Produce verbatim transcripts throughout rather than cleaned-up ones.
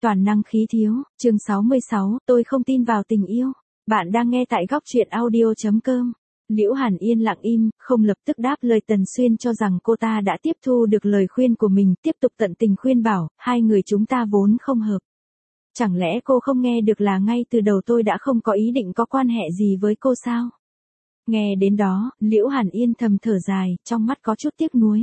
Toàn năng khí thiếu, chương sáu mươi sáu, tôi không tin vào tình yêu. Bạn đang nghe tại góc truyện audio.com. Liễu Hàn Yên lặng im, không lập tức đáp lời Tần Xuyên cho rằng cô ta đã tiếp thu được lời khuyên của mình, tiếp tục tận tình khuyên bảo, hai người chúng ta vốn không hợp. Chẳng lẽ cô không nghe được là ngay từ đầu tôi đã không có ý định có quan hệ gì với cô sao? Nghe đến đó, Liễu Hàn Yên thầm thở dài, trong mắt có chút tiếc nuối.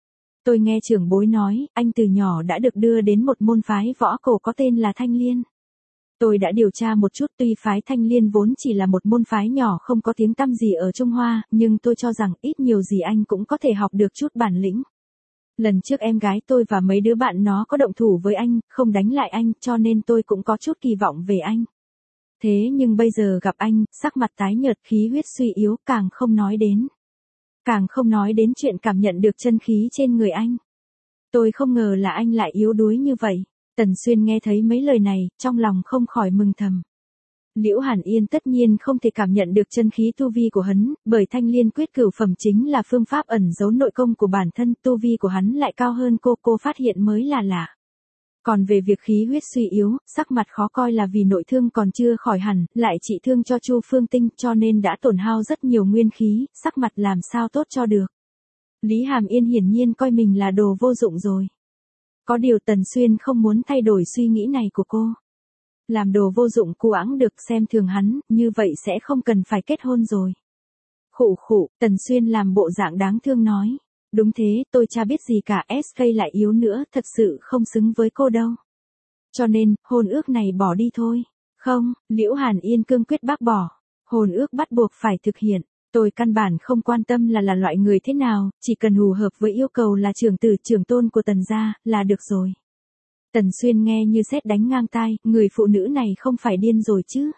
Tôi nghe trưởng bối nói, anh từ nhỏ đã được đưa đến một môn phái võ cổ có tên là Thanh Liên. Tôi đã điều tra một chút, tuy phái Thanh Liên vốn chỉ là một môn phái nhỏ không có tiếng tăm gì ở Trung Hoa, nhưng tôi cho rằng ít nhiều gì anh cũng có thể học được chút bản lĩnh. Lần trước em gái tôi và mấy đứa bạn nó có động thủ với anh, không đánh lại anh, cho nên tôi cũng có chút kỳ vọng về anh. Thế nhưng bây giờ gặp anh, sắc mặt tái nhợt, khí huyết suy yếu, càng không nói đến. Càng không nói đến chuyện cảm nhận được chân khí trên người anh. Tôi không ngờ là anh lại yếu đuối như vậy. Tần Xuyên nghe thấy mấy lời này, trong lòng không khỏi mừng thầm. Liễu Hàn Yên tất nhiên không thể cảm nhận được chân khí tu vi của hắn, bởi Thanh Liên quyết cửu phẩm chính là phương pháp ẩn giấu nội công của bản thân, tu vi của hắn lại cao hơn cô, cô phát hiện mới là lạ. Còn về việc khí huyết suy yếu, sắc mặt khó coi là vì nội thương còn chưa khỏi hẳn, lại trị thương cho Chu Phương Tinh cho nên đã tổn hao rất nhiều nguyên khí, sắc mặt làm sao tốt cho được. Lý Hàm Yên hiển nhiên coi mình là đồ vô dụng rồi. Có điều Tần Xuyên không muốn thay đổi suy nghĩ này của cô. Làm đồ vô dụng cu ẵng được, xem thường hắn, như vậy sẽ không cần phải kết hôn rồi. Khụ khụ, Tần Xuyên làm bộ dạng đáng thương nói. Đúng thế, tôi chả biết gì cả, ét ca lại yếu nữa, thật sự không xứng với cô đâu. Cho nên, hôn ước này bỏ đi thôi. Không, Liễu Hàn Yên cương quyết bác bỏ. Hôn ước bắt buộc phải thực hiện. Tôi căn bản không quan tâm là là loại người thế nào, chỉ cần hù hợp với yêu cầu là trưởng tử trưởng tôn của Tần gia, là được rồi. Tần Xuyên nghe như sét đánh ngang tai, người phụ nữ này không phải điên rồi chứ.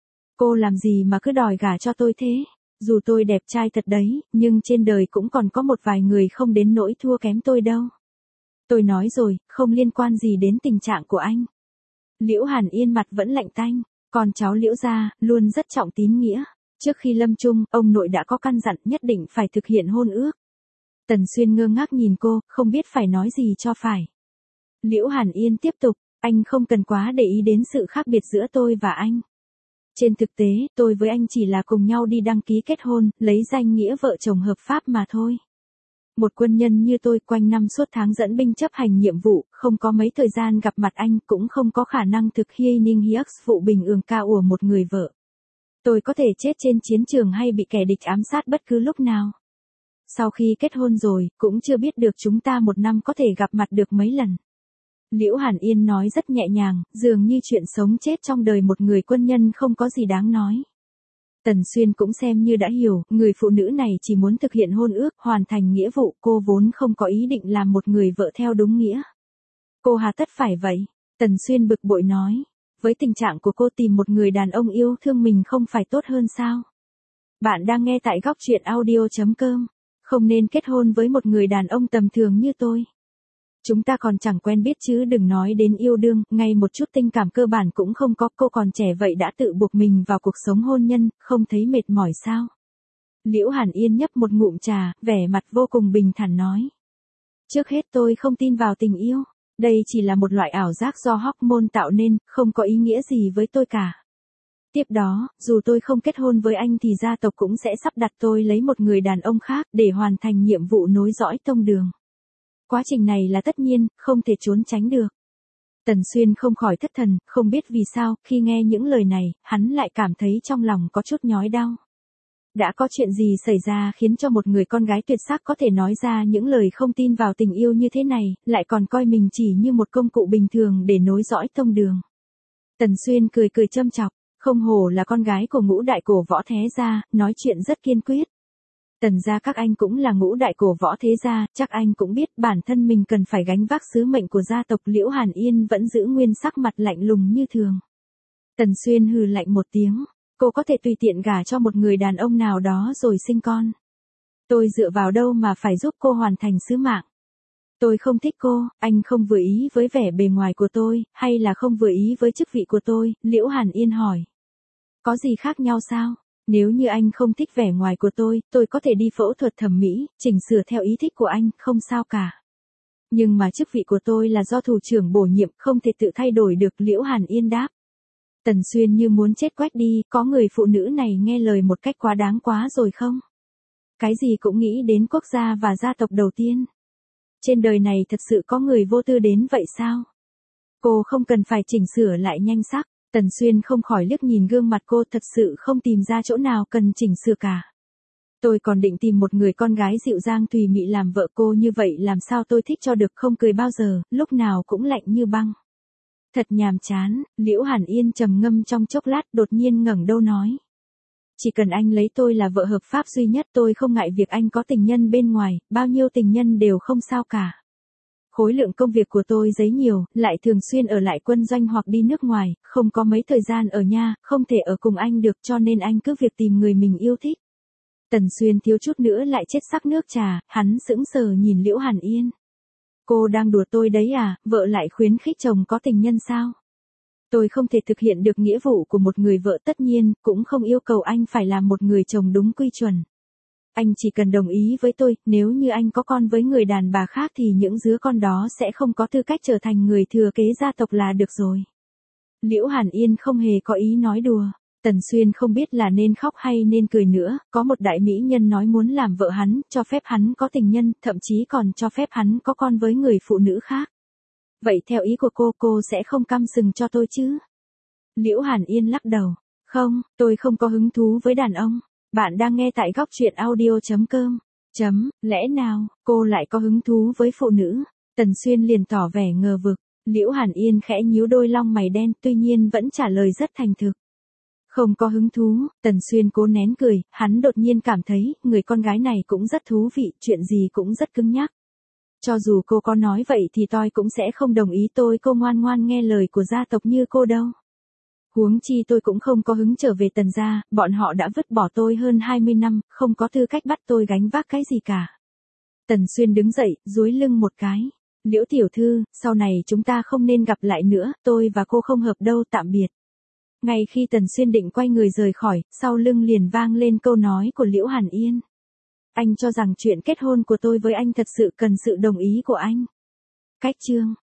Cô làm gì mà cứ đòi gả cho tôi thế? Dù tôi đẹp trai thật đấy, nhưng trên đời cũng còn có một vài người không đến nỗi thua kém tôi đâu. Tôi nói rồi, không liên quan gì đến tình trạng của anh. Liễu Hàn Yên mặt vẫn lạnh tanh, còn cháu Liễu gia, luôn rất trọng tín nghĩa. Trước khi lâm chung, ông nội đã có căn dặn nhất định phải thực hiện hôn ước. Tần Xuyên ngơ ngác nhìn cô, không biết phải nói gì cho phải. Liễu Hàn Yên tiếp tục, anh không cần quá để ý đến sự khác biệt giữa tôi và anh. Trên thực tế, tôi với anh chỉ là cùng nhau đi đăng ký kết hôn, lấy danh nghĩa vợ chồng hợp pháp mà thôi. Một quân nhân như tôi quanh năm suốt tháng dẫn binh chấp hành nhiệm vụ, không có mấy thời gian gặp mặt anh, cũng không có khả năng thực hy ninh hiếc vụ bình ương ca ủa một người vợ. Tôi có thể chết trên chiến trường hay bị kẻ địch ám sát bất cứ lúc nào. Sau khi kết hôn rồi, cũng chưa biết được chúng ta một năm có thể gặp mặt được mấy lần. Liễu Hàn Yên nói rất nhẹ nhàng, dường như chuyện sống chết trong đời một người quân nhân không có gì đáng nói. Tần Xuyên cũng xem như đã hiểu, người phụ nữ này chỉ muốn thực hiện hôn ước, hoàn thành nghĩa vụ, cô vốn không có ý định làm một người vợ theo đúng nghĩa. Cô hà tất phải vậy? Tần Xuyên bực bội nói. Với tình trạng của cô, tìm một người đàn ông yêu thương mình không phải tốt hơn sao? Bạn đang nghe tại góc truyện audio.com. Không nên kết hôn với một người đàn ông tầm thường như tôi. Chúng ta còn chẳng quen biết chứ đừng nói đến yêu đương, ngay một chút tình cảm cơ bản cũng không có, cô còn trẻ vậy đã tự buộc mình vào cuộc sống hôn nhân, không thấy mệt mỏi sao? Liễu Hàn Yên nhấp một ngụm trà, vẻ mặt vô cùng bình thản nói. Trước hết tôi không tin vào tình yêu, đây chỉ là một loại ảo giác do hormone tạo nên, không có ý nghĩa gì với tôi cả. Tiếp đó, dù tôi không kết hôn với anh thì gia tộc cũng sẽ sắp đặt tôi lấy một người đàn ông khác để hoàn thành nhiệm vụ nối dõi tông đường. Quá trình này là tất nhiên, không thể trốn tránh được. Tần Xuyên không khỏi thất thần, không biết vì sao, khi nghe những lời này, hắn lại cảm thấy trong lòng có chút nhói đau. Đã có chuyện gì xảy ra khiến cho một người con gái tuyệt sắc có thể nói ra những lời không tin vào tình yêu như thế này, lại còn coi mình chỉ như một công cụ bình thường để nối dõi tông đường. Tần Xuyên cười cười châm chọc, không hổ là con gái của ngũ đại cổ võ thế gia, nói chuyện rất kiên quyết. Tần gia các anh cũng là ngũ đại cổ võ thế gia, chắc anh cũng biết bản thân mình cần phải gánh vác sứ mệnh của gia tộc. Liễu Hàn Yên vẫn giữ nguyên sắc mặt lạnh lùng như thường. Tần Xuyên hừ lạnh một tiếng, cô có thể tùy tiện gả cho một người đàn ông nào đó rồi sinh con. Tôi dựa vào đâu mà phải giúp cô hoàn thành sứ mạng? Tôi không thích cô, anh không vừa ý với vẻ bề ngoài của tôi, hay là không vừa ý với chức vị của tôi? Liễu Hàn Yên hỏi. Có gì khác nhau sao? Nếu như anh không thích vẻ ngoài của tôi, tôi có thể đi phẫu thuật thẩm mỹ, chỉnh sửa theo ý thích của anh, không sao cả. Nhưng mà chức vị của tôi là do thủ trưởng bổ nhiệm, không thể tự thay đổi được, Liễu Hàn Yên đáp. Tần Xuyên như muốn chết quách đi, có người phụ nữ này nghe lời một cách quá đáng quá rồi không? Cái gì cũng nghĩ đến quốc gia và gia tộc đầu tiên. Trên đời này thật sự có người vô tư đến vậy sao? Cô không cần phải chỉnh sửa lại nhanh sắc. Tần Xuyên không khỏi liếc nhìn gương mặt cô, thật sự không tìm ra chỗ nào cần chỉnh sửa cả. Tôi còn định tìm một người con gái dịu dàng tùy mị làm vợ cô, như vậy làm sao tôi thích cho được, không cười bao giờ, lúc nào cũng lạnh như băng. Thật nhàm chán. Liễu Hàn Yên trầm ngâm trong chốc lát, đột nhiên ngẩng đầu nói. Chỉ cần anh lấy tôi là vợ hợp pháp duy nhất, tôi không ngại việc anh có tình nhân bên ngoài, bao nhiêu tình nhân đều không sao cả. Khối lượng công việc của tôi giấy nhiều, lại thường xuyên ở lại quân doanh hoặc đi nước ngoài, không có mấy thời gian ở nhà, không thể ở cùng anh được, cho nên anh cứ việc tìm người mình yêu thích. Tần Xuyên thiếu chút nữa lại chết sắc nước trà, hắn sững sờ nhìn Liễu Hàn Yên. Cô đang đùa tôi đấy à, vợ lại khuyến khích chồng có tình nhân sao? Tôi không thể thực hiện được nghĩa vụ của một người vợ, tất nhiên, cũng không yêu cầu anh phải làm một người chồng đúng quy chuẩn. Anh chỉ cần đồng ý với tôi, nếu như anh có con với người đàn bà khác thì những đứa con đó sẽ không có tư cách trở thành người thừa kế gia tộc là được rồi. Liễu Hàn Yên không hề có ý nói đùa. Tần Xuyên không biết là nên khóc hay nên cười nữa, có một đại mỹ nhân nói muốn làm vợ hắn, cho phép hắn có tình nhân, thậm chí còn cho phép hắn có con với người phụ nữ khác. Vậy theo ý của cô, cô sẽ không căm sừng cho tôi chứ? Liễu Hàn Yên lắc đầu. Không, tôi không có hứng thú với đàn ông. Bạn đang nghe tại góc truyện audio chấm com. Chấm, lẽ nào, cô lại có hứng thú với phụ nữ? Tần Xuyên liền tỏ vẻ ngờ vực. Liễu Hàn Yên khẽ nhíu đôi lông mày đen, tuy nhiên vẫn trả lời rất thành thực. Không có hứng thú. Tần Xuyên cố nén cười, hắn đột nhiên cảm thấy, người con gái này cũng rất thú vị, chuyện gì cũng rất cứng nhắc. Cho dù cô có nói vậy thì tôi cũng sẽ không đồng ý, tôi cô ngoan ngoan nghe lời của gia tộc như cô đâu. Huống chi tôi cũng không có hứng trở về Tần gia, bọn họ đã vứt bỏ tôi hơn hai mươi năm, không có tư cách bắt tôi gánh vác cái gì cả. Tần Xuyên đứng dậy, duỗi lưng một cái. Liễu tiểu thư, sau này chúng ta không nên gặp lại nữa, tôi và cô không hợp đâu, tạm biệt. Ngay khi Tần Xuyên định quay người rời khỏi, sau lưng liền vang lên câu nói của Liễu Hàn Yên. Anh cho rằng chuyện kết hôn của tôi với anh thật sự cần sự đồng ý của anh. Cách chương